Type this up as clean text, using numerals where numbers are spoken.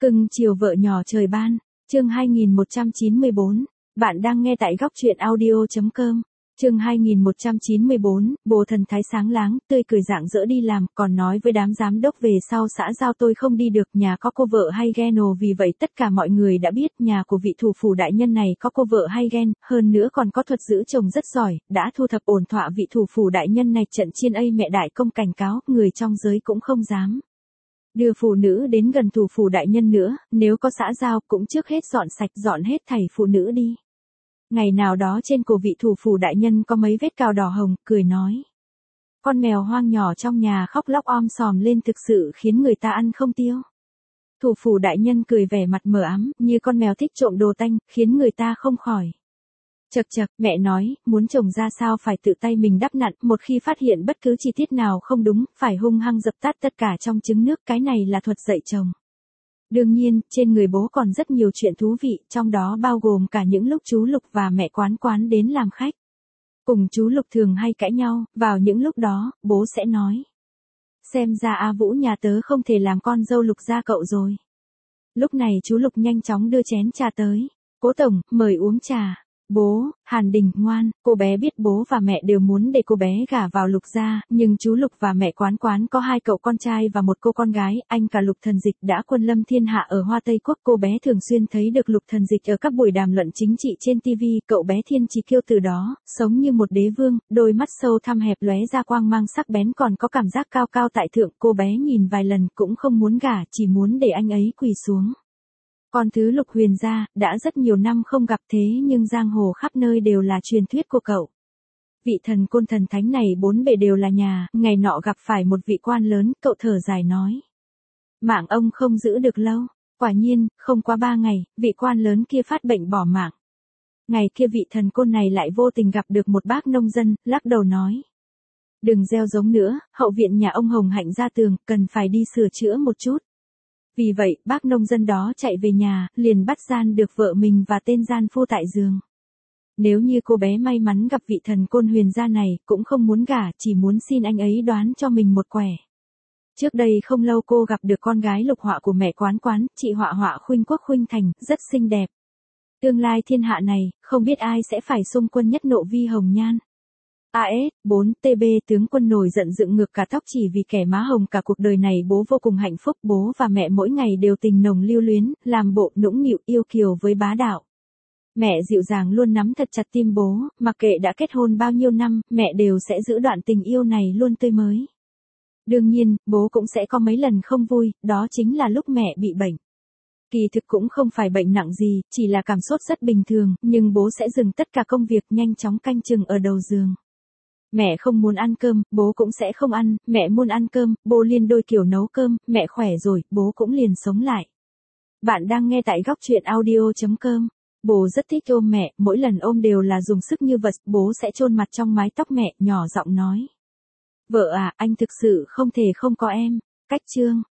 Cưng chiều vợ nhỏ trời ban, chương 2194, bạn đang nghe tại góc truyện audio.com. Chương 2194, bồ thần thái sáng láng, tươi cười rạng rỡ đi làm, còn nói với đám giám đốc về sau xã giao tôi không đi được, nhà có cô vợ hay ghen ồ, vì vậy tất cả mọi người đã biết nhà của vị thủ phủ đại nhân này có cô vợ hay ghen, hơn nữa còn có thuật giữ chồng rất giỏi, đã thu thập ổn thỏa vị thủ phủ đại nhân này. Trận chiên ây mẹ đại công cảnh cáo, người trong giới cũng không dám đưa phụ nữ đến gần thủ phủ đại nhân nữa, nếu có xã giao cũng trước hết dọn sạch, dọn hết thảy phụ nữ đi. Ngày nào đó trên cổ vị thủ phủ đại nhân có mấy vết cào đỏ hồng, cười nói. Con mèo hoang nhỏ trong nhà khóc lóc om sòm lên thực sự khiến người ta ăn không tiêu. Thủ phủ đại nhân cười vẻ mặt mờ ám, như con mèo thích trộm đồ tanh, khiến người ta không khỏi. Chậc chậc, mẹ nói, muốn chồng ra sao phải tự tay mình đắp nặn, một khi phát hiện bất cứ chi tiết nào không đúng, phải hung hăng dập tắt tất cả trong trứng nước, cái này là thuật dạy chồng. Đương nhiên, trên người bố còn rất nhiều chuyện thú vị, trong đó bao gồm cả những lúc chú Lục và mẹ Quán Quán đến làm khách. Cùng chú Lục thường hay cãi nhau, vào những lúc đó, bố sẽ nói. Xem ra A Vũ nhà tớ không thể làm con dâu Lục gia cậu rồi. Lúc này chú Lục nhanh chóng đưa chén trà tới. Cố tổng, mời uống trà. Bố, Hàn Đình, ngoan, cô bé biết bố và mẹ đều muốn để cô bé gả vào Lục gia, nhưng chú Lục và mẹ Quán Quán có 2 cậu con trai và 1 cô con gái, anh cả Lục Thần Dịch đã quân lâm thiên hạ ở Hoa Tây Quốc, cô bé thường xuyên thấy được Lục Thần Dịch ở các buổi đàm luận chính trị trên TV, cậu bé thiên chí kiêu từ đó, sống như một đế vương, đôi mắt sâu thăm hẹp lóe ra quang mang sắc bén, còn có cảm giác cao cao tại thượng, cô bé nhìn vài lần cũng không muốn gả, chỉ muốn để anh ấy quỳ xuống. Con thứ Lục Huyền gia, đã rất nhiều năm không gặp, thế nhưng giang hồ khắp nơi đều là truyền thuyết của cậu. Vị thần côn thần thánh này 4 bề đều là nhà, ngày nọ gặp phải một vị quan lớn, cậu thở dài nói. Mạng ông không giữ được lâu, quả nhiên, không qua 3 ngày, vị quan lớn kia phát bệnh bỏ mạng. Ngày kia vị thần côn này lại vô tình gặp được một bác nông dân, lắc đầu nói. Đừng gieo giống nữa, hậu viện nhà ông Hồng Hạnh ra tường, cần phải đi sửa chữa một chút. Vì vậy, bác nông dân đó chạy về nhà, liền bắt gian được vợ mình và tên gian phu tại giường. Nếu như cô bé may mắn gặp vị thần côn Huyền gia này, cũng không muốn gả, chỉ muốn xin anh ấy đoán cho mình một quẻ. Trước đây không lâu cô gặp được con gái Lục Họa của mẹ Quán Quán, chị Họa Họa khuynh quốc khuynh thành, rất xinh đẹp. Tương lai thiên hạ này, không biết ai sẽ phải xung quân nhất nộ vi hồng nhan. AS4TB tướng quân nổi giận dựng ngược cả tóc chỉ vì kẻ má hồng. Cả cuộc đời này bố vô cùng hạnh phúc, bố và mẹ mỗi ngày đều tình nồng lưu luyến, làm bộ nũng nịu yêu kiều với bá đạo. Mẹ dịu dàng luôn nắm thật chặt tim bố, mặc kệ đã kết hôn bao nhiêu năm, mẹ đều sẽ giữ đoạn tình yêu này luôn tươi mới. Đương nhiên, bố cũng sẽ có mấy lần không vui, đó chính là lúc mẹ bị bệnh. Kỳ thực cũng không phải bệnh nặng gì, chỉ là cảm sốt rất bình thường, nhưng bố sẽ dừng tất cả công việc, nhanh chóng canh chừng ở đầu giường. Mẹ không muốn ăn cơm, bố cũng sẽ không ăn, mẹ muốn ăn cơm, bố liền đôi kiểu nấu cơm, mẹ khỏe rồi, bố cũng liền sống lại. Bạn đang nghe tại góc truyện audio.com. Bố rất thích ôm mẹ, mỗi lần ôm đều là dùng sức như vật, bố sẽ chôn mặt trong mái tóc mẹ, nhỏ giọng nói. Vợ à, anh thực sự không thể không có em. Cách chương.